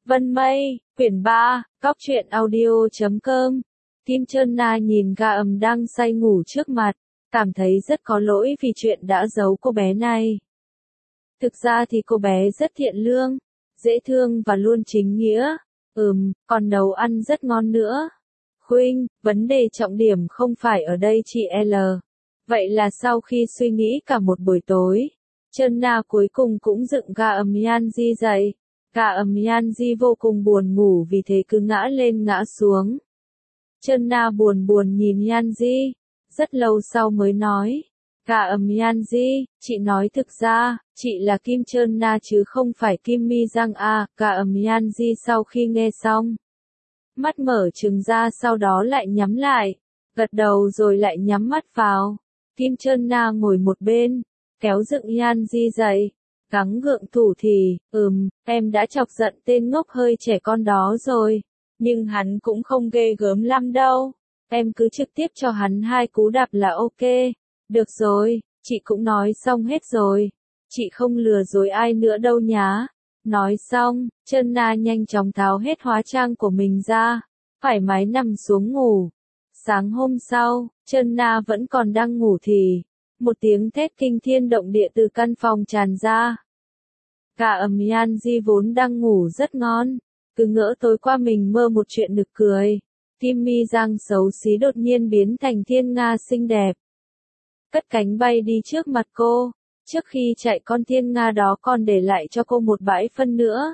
Vân Mây, quyển 3, Cóc truyện audio.com. Kim Trân Na nhìn Ga Ầm đang say ngủ trước mặt, cảm thấy rất có lỗi vì chuyện đã giấu cô bé này. Thực ra thì cô bé rất thiện lương, dễ thương và luôn chính nghĩa. Còn nấu ăn rất ngon nữa. Khuynh, vấn đề trọng điểm không phải ở đây chị L. Vậy là sau khi suy nghĩ cả một buổi tối, Trân Na cuối cùng cũng dựng Ga Ầm Yanji dậy. Ga Ầm Yanji vô cùng buồn ngủ vì thế cứ ngã lên ngã xuống. Trân Na buồn buồn nhìn Yanji, rất lâu sau mới nói. Ga Ầm Yanji, chị nói thực ra, chị là Kim Trân Na chứ không phải Kim Mi Giang à. Ga Ầm Yanji sau khi nghe xong, mắt mở trừng ra sau đó lại nhắm lại, gật đầu rồi lại nhắm mắt vào. Kim Trân Na ngồi một bên, kéo dựng Yanji dậy, gắng gượng thủ thì, em đã chọc giận tên ngốc hơi trẻ con đó rồi, nhưng hắn cũng không ghê gớm lắm đâu, em cứ trực tiếp cho hắn 2 cú đạp là ok. Được rồi, chị cũng nói xong hết rồi, chị không lừa dối ai nữa đâu nhá. Nói xong, Trân Na nhanh chóng tháo hết hóa trang của mình ra, thoải mái nằm xuống ngủ. Sáng hôm sau, Trân Na vẫn còn đang ngủ thì, một tiếng thét kinh thiên động địa từ căn phòng tràn ra. Ga Ầm Yanji vốn đang ngủ rất ngon, cứ ngỡ tối qua mình mơ một chuyện nực cười. Kim Mi Giang xấu xí đột nhiên biến thành thiên nga xinh đẹp, cất cánh bay đi trước mặt cô. Trước khi chạy con thiên nga đó còn để lại cho cô một bãi phân nữa.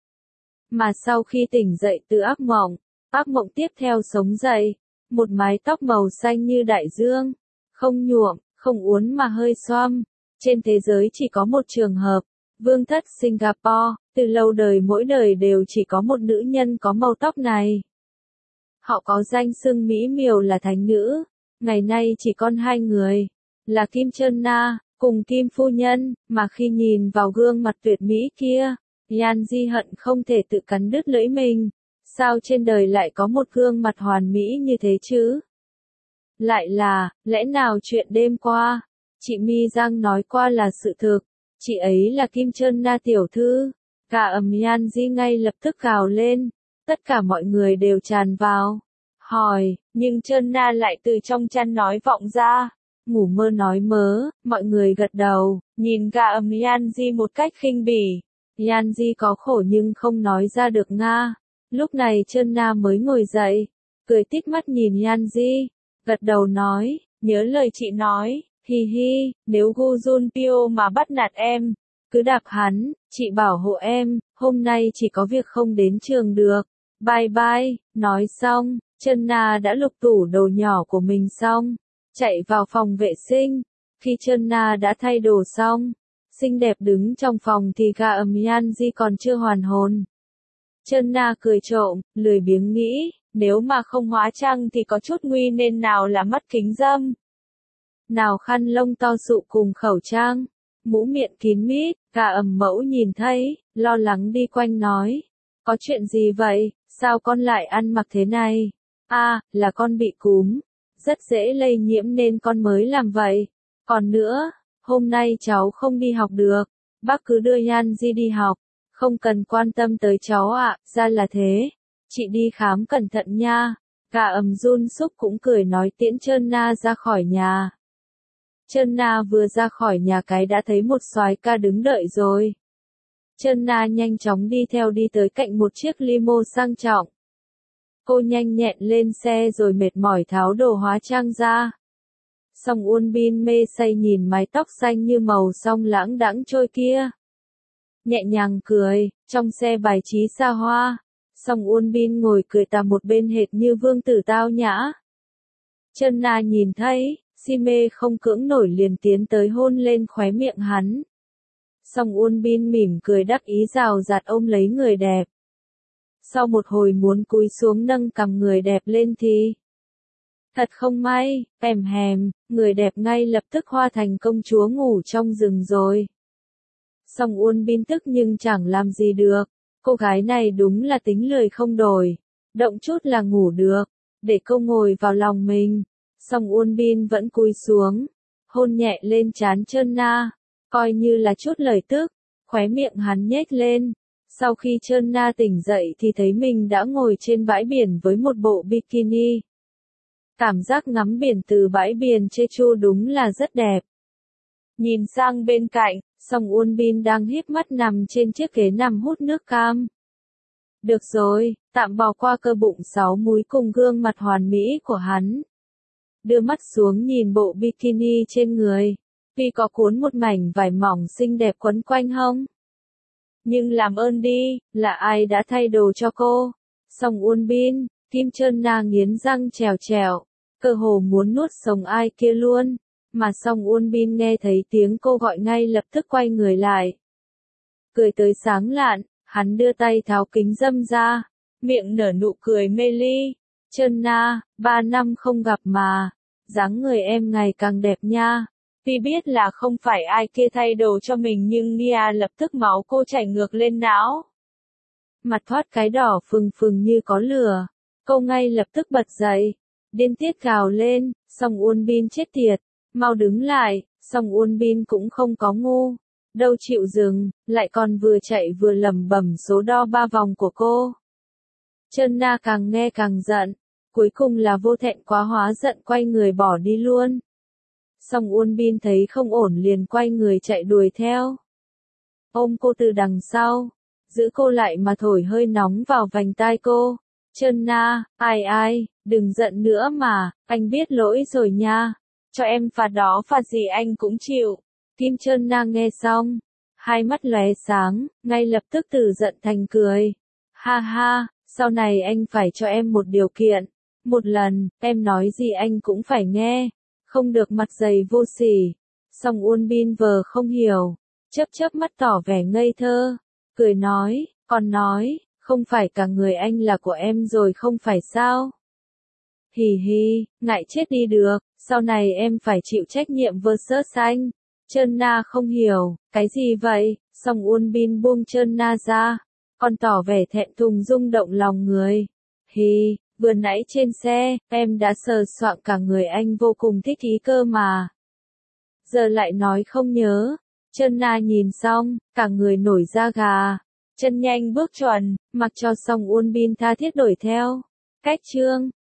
Mà sau khi tỉnh dậy từ ác mộng tiếp theo sống dậy, một mái tóc màu xanh như đại dương, không nhuộm, không uốn mà hơi xoăm. Trên thế giới chỉ có một trường hợp, vương thất Singapore, từ lâu đời mỗi đời đều chỉ có một nữ nhân có màu tóc này. Họ có danh xưng mỹ miều là thánh nữ, ngày nay chỉ còn 2 người, là Kim Trân Na cùng Kim phu nhân, mà khi nhìn vào gương mặt tuyệt mỹ kia, Yanji hận không thể tự cắn đứt lưỡi mình. Sao trên đời lại có một gương mặt hoàn mỹ như thế chứ? Lại là, lẽ nào chuyện đêm qua, chị Mi Giang nói qua là sự thực, chị ấy là Kim Trân Na tiểu thư. Ga Ầm Yanji ngay lập tức gào lên, tất cả mọi người đều tràn vào, hỏi, nhưng Trân Na lại từ trong chăn nói vọng ra. Ngủ mơ nói mớ, mọi người gật đầu, nhìn Ga Ầm Yanji một cách khinh bỉ. Yanji có khổ nhưng không nói ra được nga. Lúc này Trân Na mới ngồi dậy, cười tít mắt nhìn Yanji, gật đầu nói, nhớ lời chị nói, hi hi, nếu Gu Junpyo mà bắt nạt em, cứ đạp hắn, chị bảo hộ em, hôm nay chỉ có việc không đến trường được. Bye bye. Nói xong, Trân Na đã lục tủ đồ nhỏ của mình xong, chạy vào phòng vệ sinh. Khi Trân Na đã thay đồ xong, xinh đẹp đứng trong phòng thì Ga Ầm Yanji còn chưa hoàn hồn. Trân Na cười trộm, lười biếng nghĩ, nếu mà không hóa trang thì có chút nguy nên nào là mắt kính râm, nào khăn lông to sụ cùng khẩu trang, mũ miệng kín mít. Ga Ầm mẫu nhìn thấy, lo lắng đi quanh nói, có chuyện gì vậy, sao con lại ăn mặc thế này? À, là con bị cúm, rất dễ lây nhiễm nên con mới làm vậy. Còn nữa, hôm nay cháu không đi học được, bác cứ đưa Yanji đi học, không cần quan tâm tới cháu ạ. Ra là thế, chị đi khám cẩn thận nha. Ga Ầm run súc cũng cười nói tiễn Trân Na ra khỏi nhà. Trân Na vừa ra khỏi nhà cái đã thấy một soái ca đứng đợi rồi. Trân Na nhanh chóng đi theo đi tới cạnh một chiếc limo sang trọng. Cô nhanh nhẹn lên xe rồi mệt mỏi tháo đồ hóa trang ra. Song Uôn Bin mê say nhìn mái tóc xanh như màu song lãng đãng trôi kia, nhẹ nhàng cười, trong xe bài trí xa hoa. Song Uôn Bin ngồi cười tà một bên hệt như vương tử tao nhã. Trân Na nhìn thấy, si mê không cưỡng nổi liền tiến tới hôn lên khóe miệng hắn. Song Uôn Bin mỉm cười đắc ý rào rạt ôm lấy người đẹp. Sau một hồi muốn cúi xuống nâng cằm người đẹp lên thì, thật không may, người đẹp ngay lập tức hóa thành công chúa ngủ trong rừng rồi. Song Uôn Bin tức nhưng chẳng làm gì được, cô gái này đúng là tính lười không đổi, động chút là ngủ được, để cô ngồi vào lòng mình. Song Uôn Bin vẫn cúi xuống, hôn nhẹ lên trán Trân Na, coi như là chút lời tức, khóe miệng hắn nhếch lên. Sau khi Trơn Na tỉnh dậy thì thấy mình đã ngồi trên bãi biển với một bộ bikini. Cảm giác ngắm biển từ bãi biển Jeju đúng là rất đẹp. Nhìn sang bên cạnh, Song Won Bin đang híp mắt nằm trên chiếc ghế nằm hút nước cam. Được rồi, tạm bỏ qua cơ bụng 6 múi cùng gương mặt hoàn mỹ của hắn. Đưa mắt xuống nhìn bộ bikini trên người. Vì có cuốn một mảnh vải mỏng xinh đẹp quấn quanh hông. Nhưng làm ơn đi, là ai đã thay đồ cho cô? Song Won Bin, Kim Trơn Na nghiến răng trèo trèo, cơ hồ muốn nuốt sống ai kia luôn. Mà Song Won Bin nghe thấy tiếng cô gọi ngay lập tức quay người lại. Cười tới sáng lạn, hắn đưa tay tháo kính râm ra, miệng nở nụ cười mê ly. Trơn Na, 3 năm không gặp mà, dáng người em ngày càng đẹp nha. Vì biết là không phải ai kia thay đồ cho mình nhưng Nia lập tức máu cô chảy ngược lên não. Mặt thoát cái đỏ phừng phừng như có lửa. Cô ngay lập tức bật dậy. Điên tiết gào lên, Song Won Bin chết tiệt. Mau đứng lại, Song Won Bin cũng không có ngu. Đâu chịu dừng, lại còn vừa chạy vừa lẩm bẩm số đo 3 vòng của cô. Trơn Na càng nghe càng giận. Cuối cùng là vô thẹn quá hóa giận quay người bỏ đi luôn. Song Won Bin thấy không ổn liền quay người chạy đuổi theo. Ôm cô từ đằng sau, giữ cô lại mà thổi hơi nóng vào vành tai cô. Trơn Na, ai, đừng giận nữa mà, anh biết lỗi rồi nha. Cho em phạt đó phạt gì anh cũng chịu. Kim Trơn Na nghe xong, hai mắt lóe sáng, ngay lập tức từ giận thành cười. Ha ha, sau này anh phải cho em một điều kiện. Một lần, em nói gì anh cũng phải nghe. Không được mặt dày vô sỉ. Song Won Bin vờ không hiểu, chớp mắt tỏ vẻ ngây thơ, cười nói, còn nói, không phải cả người anh là của em rồi không phải sao? Hì hì, ngại chết đi được, sau này em phải chịu trách nhiệm versus anh. Trơn Na không hiểu, cái gì vậy? Song Won Bin buông Trơn Na ra, còn tỏ vẻ thẹn thùng rung động lòng người. Hì, vừa nãy trên xe, em đã sờ soạng cả người anh vô cùng thích ý cơ mà. Giờ lại nói không nhớ. Trơn Na nhìn xong, cả người nổi da gà. Chân nhanh bước chuẩn, mặc cho Song Won Bin tha thiết đuổi theo. Cách chương